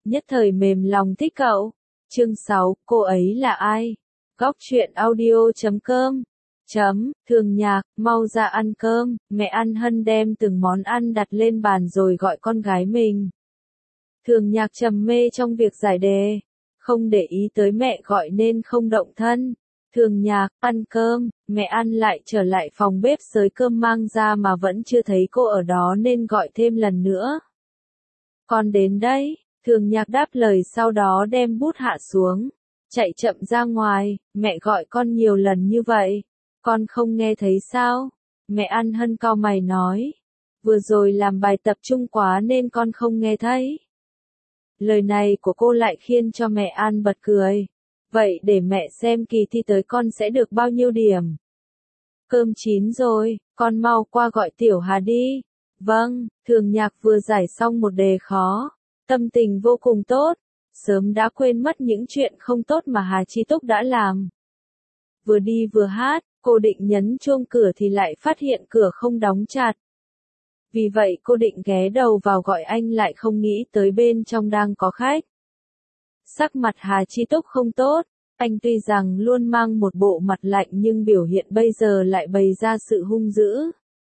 nhất thời mềm lòng thích cậu. Chương 6, cô ấy là ai? Góc truyện audio.com Thường Nhạc, mau ra ăn cơm. Mẹ An Hân đem từng món ăn đặt lên bàn rồi gọi con gái mình. Thường Nhạc trầm mê trong việc giải đề, không để ý tới mẹ gọi nên không động thân. Thường Nhạc, ăn cơm. Mẹ An lại trở lại phòng bếp xới cơm mang ra mà vẫn chưa thấy cô ở đó nên gọi thêm lần nữa. Con đến đấy. Thường Nhạc đáp lời sau đó đem bút hạ xuống, chạy chậm ra ngoài. Mẹ gọi con nhiều lần như vậy, con không nghe thấy sao? Mẹ An Hân cau mày nói, vừa rồi làm bài tập trung quá nên con không nghe thấy. Lời này của cô lại khiến cho mẹ An bật cười. Vậy để mẹ xem kỳ thi tới con sẽ được bao nhiêu điểm. Cơm chín rồi, con mau qua gọi Tiểu Hà đi. Vâng. Thường Nhạc vừa giải xong một đề khó, tâm tình vô cùng tốt, sớm đã quên mất những chuyện không tốt mà Hà Chi Túc đã làm. Vừa đi vừa hát, cô định nhấn chuông cửa thì lại phát hiện cửa không đóng chặt. Vì vậy cô định ghé đầu vào gọi anh lại không nghĩ tới bên trong đang có khách. Sắc mặt Hà Chi Túc không tốt, anh tuy rằng luôn mang một bộ mặt lạnh nhưng biểu hiện bây giờ lại bày ra sự hung dữ.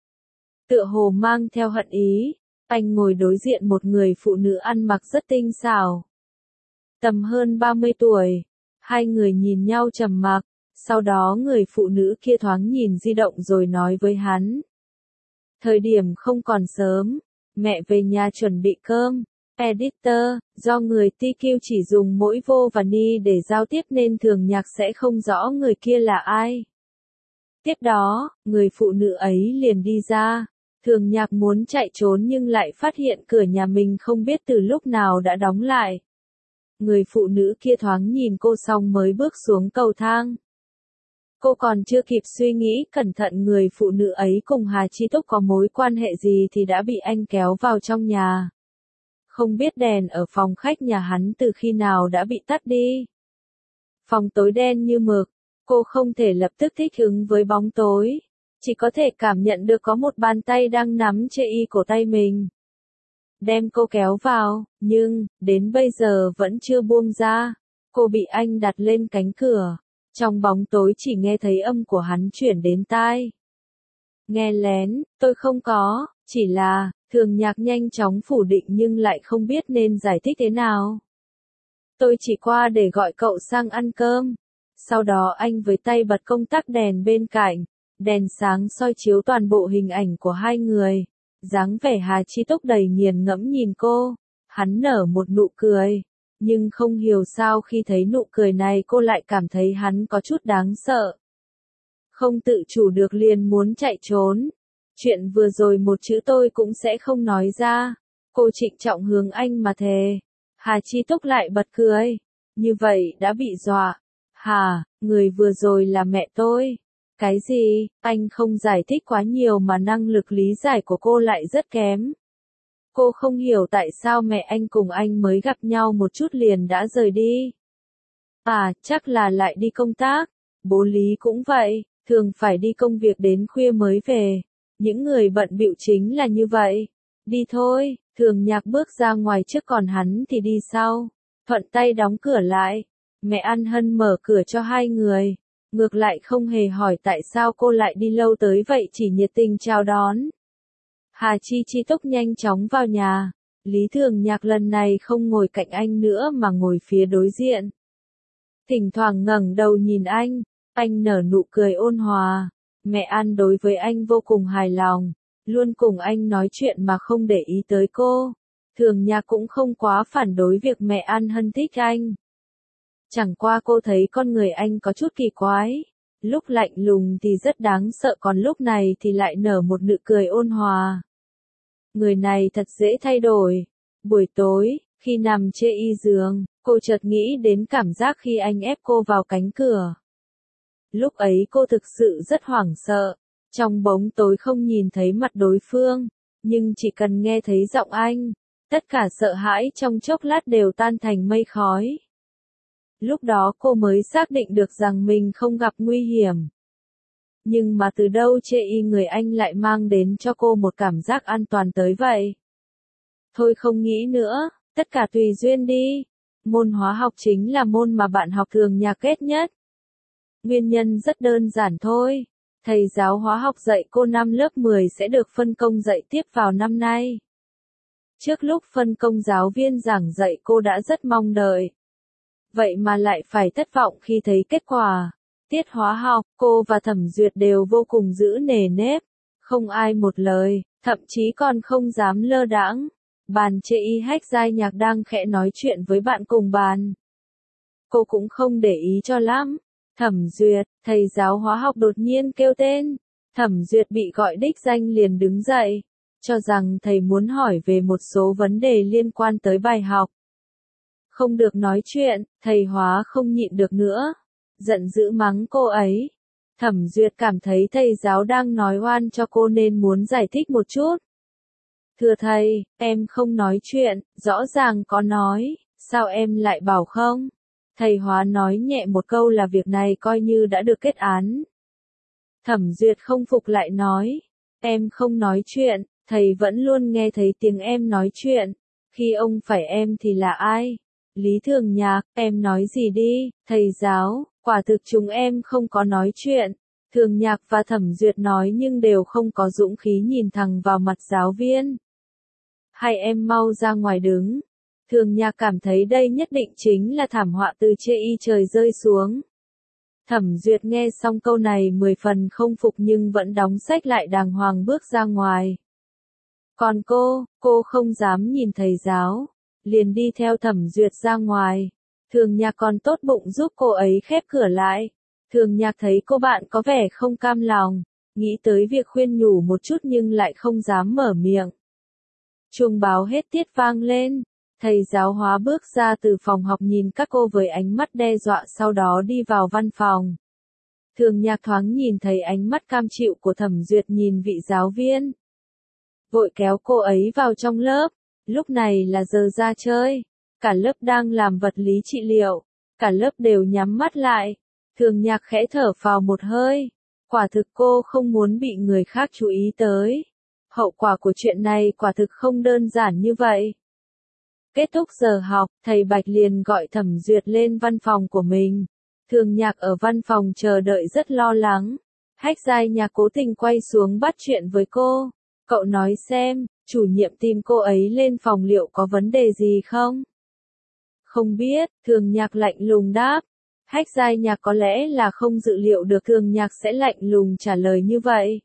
Tựa hồ mang theo hận ý, anh ngồi đối diện một người phụ nữ ăn mặc rất tinh xảo. Tầm hơn 30 tuổi, hai người nhìn nhau trầm mặc, sau đó người phụ nữ kia thoáng nhìn di động rồi nói với hắn. Thời điểm không còn sớm, mẹ về nhà chuẩn bị cơm. Editor, do người TQ chỉ dùng mỗi vô và ni để giao tiếp nên Thường Nhạc sẽ không rõ người kia là ai. Tiếp đó, người phụ nữ ấy liền đi ra. Thường Nhạc muốn chạy trốn nhưng lại phát hiện cửa nhà mình không biết từ lúc nào đã đóng lại. Người phụ nữ kia thoáng nhìn cô xong mới bước xuống cầu thang. Cô còn chưa kịp suy nghĩ cẩn thận người phụ nữ ấy cùng Hà Chi Túc có mối quan hệ gì thì đã bị anh kéo vào trong nhà. Không biết đèn ở phòng khách nhà hắn từ khi nào đã bị tắt đi. Phòng tối đen như mực, cô không thể lập tức thích ứng với bóng tối, chỉ có thể cảm nhận được có một bàn tay đang nắm chê y cổ tay mình. Đem cô kéo vào, nhưng, đến bây giờ vẫn chưa buông ra. Cô bị anh đặt lên cánh cửa. Trong bóng tối chỉ nghe thấy âm của hắn chuyển đến tai. Nghe lén, tôi không có, chỉ là, Thường Nhạc nhanh chóng phủ định nhưng lại không biết nên giải thích thế nào. Tôi chỉ qua để gọi cậu sang ăn cơm. Sau đó anh với tay bật công tắc đèn bên cạnh, đèn sáng soi chiếu toàn bộ hình ảnh của hai người. Dáng vẻ Hà Chi Túc đầy nghiền ngẫm nhìn cô, hắn nở một nụ cười. Nhưng không hiểu sao khi thấy nụ cười này cô lại cảm thấy hắn có chút đáng sợ. Không tự chủ được liền muốn chạy trốn. Chuyện vừa rồi một chữ tôi cũng sẽ không nói ra. Cô trịnh trọng hướng anh mà thề. Hà Chi Túc lại bật cười. Như vậy đã bị dọa. Hà, người vừa rồi là mẹ tôi. Cái gì? Anh không giải thích quá nhiều mà năng lực lý giải của cô lại rất kém. Cô không hiểu tại sao mẹ anh cùng anh mới gặp nhau một chút liền đã rời đi. À, chắc là lại đi công tác. Bố Lý cũng vậy, thường phải đi công việc đến khuya mới về. Những người bận bịu chính là như vậy. Đi thôi. Thường Nhạc bước ra ngoài trước còn hắn thì đi sau. Thuận tay đóng cửa lại. Mẹ An Hân mở cửa cho hai người. Ngược lại không hề hỏi tại sao cô lại đi lâu tới vậy, chỉ nhiệt tình chào đón. Hà Chi Túc nhanh chóng vào nhà. Lý Thường Nhạc lần này không ngồi cạnh anh nữa mà ngồi phía đối diện. Thỉnh thoảng ngẩng đầu nhìn anh nở nụ cười ôn hòa. Mẹ An đối với anh vô cùng hài lòng, luôn cùng anh nói chuyện mà không để ý tới cô. Thường Nhạc cũng không quá phản đối việc mẹ An Hân thích anh. Chẳng qua cô thấy con người anh có chút kỳ quái. Lúc lạnh lùng thì rất đáng sợ còn lúc này thì lại nở một nụ cười ôn hòa. Người này thật dễ thay đổi. Buổi tối, khi nằm trên y giường, cô chợt nghĩ đến cảm giác khi anh ép cô vào cánh cửa. Lúc ấy cô thực sự rất hoảng sợ. Trong bóng tối không nhìn thấy mặt đối phương, nhưng chỉ cần nghe thấy giọng anh, tất cả sợ hãi trong chốc lát đều tan thành mây khói. Lúc đó cô mới xác định được rằng mình không gặp nguy hiểm. Nhưng mà từ đâu chê y người anh lại mang đến cho cô một cảm giác an toàn tới vậy? Thôi không nghĩ nữa, tất cả tùy duyên đi. Môn hóa học chính là môn mà bạn học thường nhạc ghét nhất. Nguyên nhân rất đơn giản thôi. Thầy giáo hóa học dạy cô năm lớp 10 sẽ được phân công dạy tiếp vào năm nay. Trước lúc phân công giáo viên giảng dạy cô đã rất mong đợi. Vậy mà lại phải thất vọng khi thấy kết quả. Tiết hóa học, cô và Thẩm Duyệt đều vô cùng giữ nề nếp. Không ai một lời, thậm chí còn không dám lơ đãng. Bàn chê y hách giai nhạc đang khẽ nói chuyện với bạn cùng bàn. Cô cũng không để ý cho lắm. Thẩm Duyệt, thầy giáo hóa học đột nhiên kêu tên. Thẩm Duyệt bị gọi đích danh liền đứng dậy, cho rằng thầy muốn hỏi về một số vấn đề liên quan tới bài học. Không được nói chuyện, thầy hóa không nhịn được nữa. Giận dữ mắng cô ấy. Thẩm Duyệt cảm thấy thầy giáo đang nói oan cho cô nên muốn giải thích một chút. Thưa thầy, em không nói chuyện, rõ ràng có nói, sao em lại bảo không? Thầy hóa nói nhẹ một câu là việc này coi như đã được kết án. Thẩm Duyệt không phục lại nói, em không nói chuyện, thầy vẫn luôn nghe thấy tiếng em nói chuyện. Khi ông phải em thì là ai? Lý Thường Nhạc, em nói gì đi, thầy giáo, quả thực chúng em không có nói chuyện. Thường Nhạc và Thẩm Duyệt nói nhưng đều không có dũng khí nhìn thẳng vào mặt giáo viên. Hai em mau ra ngoài đứng. Thường Nhạc cảm thấy đây nhất định chính là thảm họa từ trên trời rơi xuống. Thẩm Duyệt nghe xong câu này 10 phần không phục nhưng vẫn đóng sách lại đàng hoàng bước ra ngoài. Còn cô không dám nhìn thầy giáo, liền đi theo Thẩm Duyệt ra ngoài. Thường Nhạc còn tốt bụng giúp cô ấy khép cửa lại. Thường Nhạc thấy cô bạn có vẻ không cam lòng, nghĩ tới việc khuyên nhủ một chút nhưng lại không dám mở miệng. Chuông báo hết tiết vang lên. Thầy giáo hóa bước ra từ phòng học nhìn các cô với ánh mắt đe dọa sau đó đi vào văn phòng. Thường Nhạc thoáng nhìn thấy ánh mắt cam chịu của Thẩm Duyệt nhìn vị giáo viên. Vội kéo cô ấy vào trong lớp. Lúc này là giờ ra chơi. Cả lớp đang làm vật lý trị liệu. Cả lớp đều nhắm mắt lại. Thường Nhạc khẽ thở phào một hơi. Quả thực cô không muốn bị người khác chú ý tới. Hậu quả của chuyện này quả thực không đơn giản như vậy. Kết thúc giờ học, thầy Bạch liền gọi Thẩm Duyệt lên văn phòng của mình. Thường Nhạc ở văn phòng chờ đợi rất lo lắng. Hách giai nhạc cố tình quay xuống bắt chuyện với cô. Cậu nói xem, chủ nhiệm tìm cô ấy lên phòng liệu có vấn đề gì không? Không biết, Thường Nhạc lạnh lùng đáp. Hách giai nhạc có lẽ là không dự liệu được Thường Nhạc sẽ lạnh lùng trả lời như vậy.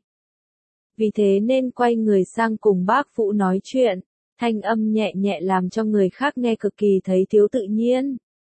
Vì thế nên quay người sang cùng bác phụ nói chuyện. Thanh âm nhẹ nhẹ làm cho người khác nghe cực kỳ thấy thiếu tự nhiên.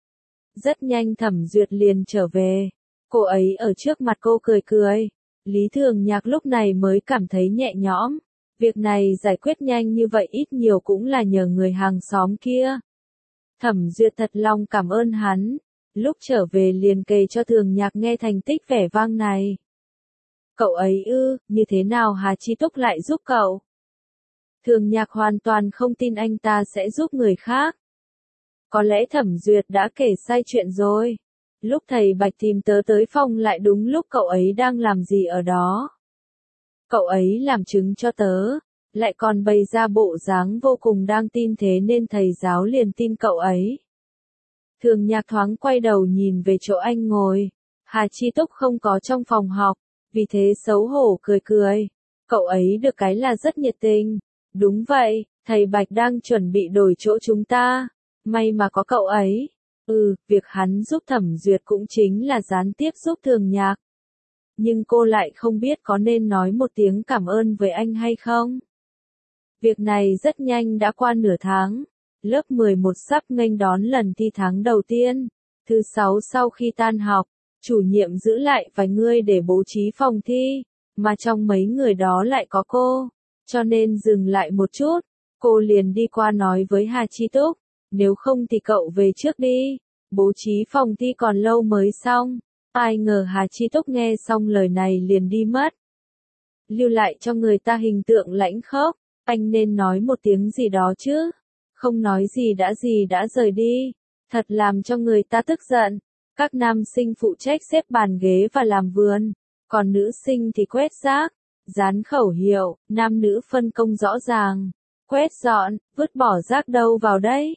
Rất nhanh Thẩm Duyệt liền trở về. Cô ấy ở trước mặt cô cười cười. Lý Thường Nhạc lúc này mới cảm thấy nhẹ nhõm. Việc này giải quyết nhanh như vậy ít nhiều cũng là nhờ người hàng xóm kia. Thẩm Duyệt thật lòng cảm ơn hắn. Lúc trở về liền kể cho Thường Nhạc nghe thành tích vẻ vang này. Cậu ấy như thế nào Hà Chi Túc lại giúp cậu? Thường Nhạc hoàn toàn không tin anh ta sẽ giúp người khác. Có lẽ Thẩm Duyệt đã kể sai chuyện rồi. Lúc thầy Bạch tìm tớ tới phòng lại đúng lúc cậu ấy đang làm gì ở đó. Cậu ấy làm chứng cho tớ, lại còn bày ra bộ dáng vô cùng đang tin thế nên thầy giáo liền tin cậu ấy. Thường Nhạc thoáng quay đầu nhìn về chỗ anh ngồi. Hà Chi Túc không có trong phòng học, vì thế xấu hổ cười cười. Cậu ấy được cái là rất nhiệt tình. Đúng vậy, thầy Bạch đang chuẩn bị đổi chỗ chúng ta. May mà có cậu ấy. Việc hắn giúp Thẩm Duyệt cũng chính là gián tiếp giúp Thường Nhạc. Nhưng cô lại không biết có nên nói một tiếng cảm ơn với anh hay không. Việc này rất nhanh đã qua nửa tháng. Lớp 11 sắp nghênh đón lần thi tháng đầu tiên. Thứ 6 sau khi tan học, chủ nhiệm giữ lại vài người để bố trí phòng thi. Mà trong mấy người đó lại có cô. Cho nên dừng lại một chút. Cô liền đi qua nói với Hà Chi Túc. Nếu không thì cậu về trước đi. Bố trí phòng thi còn lâu mới xong. Ai ngờ Hà Chi Túc nghe xong lời này liền đi mất. Lưu lại cho người ta hình tượng lãnh khốc. Anh nên nói một tiếng gì đó chứ. Không nói gì đã rời đi. Thật làm cho người ta tức giận. Các nam sinh phụ trách xếp bàn ghế và làm vườn. Còn nữ sinh thì quét rác. Dán khẩu hiệu, nam nữ phân công rõ ràng. Quét dọn, vứt bỏ rác đâu vào đây.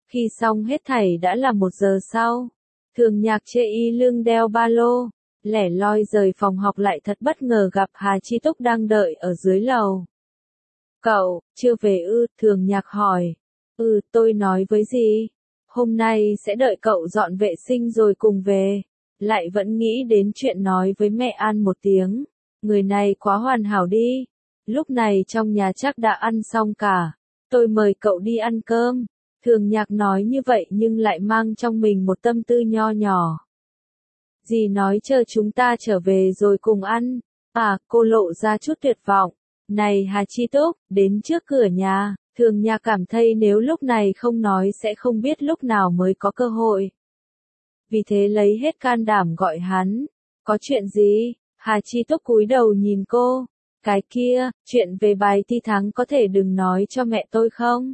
Khi xong hết thảy đã là 1 giờ sau. Thường Nhạc chê y lưng đeo ba lô, lẻ loi rời phòng học lại thật bất ngờ gặp Hà Chi Túc đang đợi ở dưới lầu. Cậu, chưa về ư? Thường Nhạc hỏi. Tôi nói với gì? Hôm nay sẽ đợi cậu dọn vệ sinh rồi cùng về. Lại vẫn nghĩ đến chuyện nói với mẹ An một tiếng. Người này quá hoàn hảo đi. Lúc này trong nhà chắc đã ăn xong cả. Tôi mời cậu đi ăn cơm. Thường Nhạc nói như vậy nhưng lại mang trong mình một tâm tư nho nhỏ. Dì nói chờ chúng ta trở về rồi cùng ăn. Cô lộ ra chút tuyệt vọng. Này Hà Chi Túc, đến trước cửa nhà, Thường Nhạc cảm thấy nếu lúc này không nói sẽ không biết lúc nào mới có cơ hội. Vì thế lấy hết can đảm gọi hắn. Có chuyện gì? Hà Chi Túc cúi đầu nhìn cô. Cái kia, chuyện về bài thi thắng có thể đừng nói cho mẹ tôi không?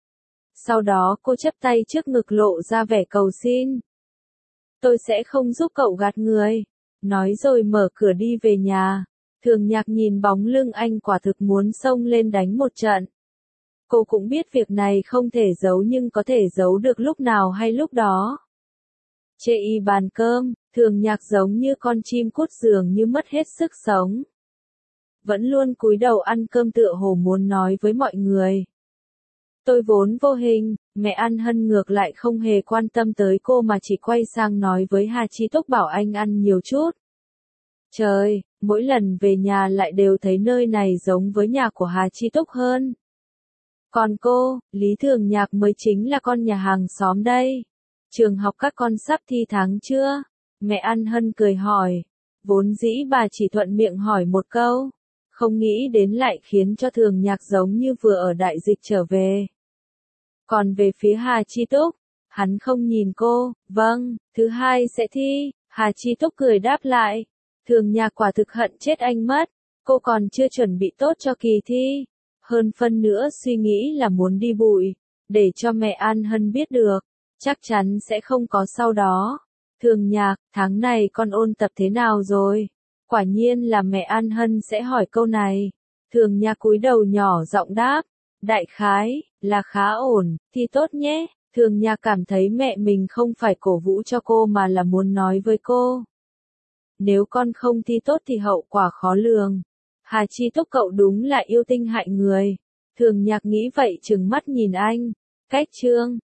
Sau đó cô chắp tay trước ngực lộ ra vẻ cầu xin. Tôi sẽ không giúp cậu gạt người. Nói rồi mở cửa đi về nhà. Thường Nhạc nhìn bóng lưng anh quả thực muốn xông lên đánh một trận. Cô cũng biết việc này không thể giấu nhưng có thể giấu được lúc nào hay lúc đó. Chê y bàn cơm, Thường Nhạc giống như con chim cút dường như mất hết sức sống. Vẫn luôn cúi đầu ăn cơm tựa hồ muốn nói với mọi người. Tôi vốn vô hình, mẹ An Hân ngược lại không hề quan tâm tới cô mà chỉ quay sang nói với Hà Chi Túc bảo anh ăn nhiều chút. Trời, mỗi lần về nhà lại đều thấy nơi này giống với nhà của Hà Chi Túc hơn. Còn cô, Lý Thường Nhạc mới chính là con nhà hàng xóm đây. Trường học các con sắp thi tháng chưa? Mẹ An Hân cười hỏi. Vốn dĩ bà chỉ thuận miệng hỏi một câu. Không nghĩ đến lại khiến cho Thường Nhạc giống như vừa ở đại dịch trở về. Còn về phía Hà Chi Túc, hắn không nhìn cô. Vâng, thứ 2 sẽ thi. Hà Chi Túc cười đáp lại. Thường Nhạc quả thực hận chết anh mất. Cô còn chưa chuẩn bị tốt cho kỳ thi. Hơn phân nữa suy nghĩ là muốn đi bụi. Để cho mẹ An Hân biết được. Chắc chắn sẽ không có sau đó. Thường Nhạc, tháng này con ôn tập thế nào rồi? Quả nhiên là mẹ An Hân sẽ hỏi câu này. Thường Nhạc cúi đầu nhỏ giọng đáp. Đại khái, là khá ổn, thi tốt nhé. Thường Nhạc cảm thấy mẹ mình không phải cổ vũ cho cô mà là muốn nói với cô. Nếu con không thi tốt thì hậu quả khó lường. Hà Chi Túc cậu đúng là yêu tinh hại người. Thường Nhạc nghĩ vậy trừng mắt nhìn anh. Cách chương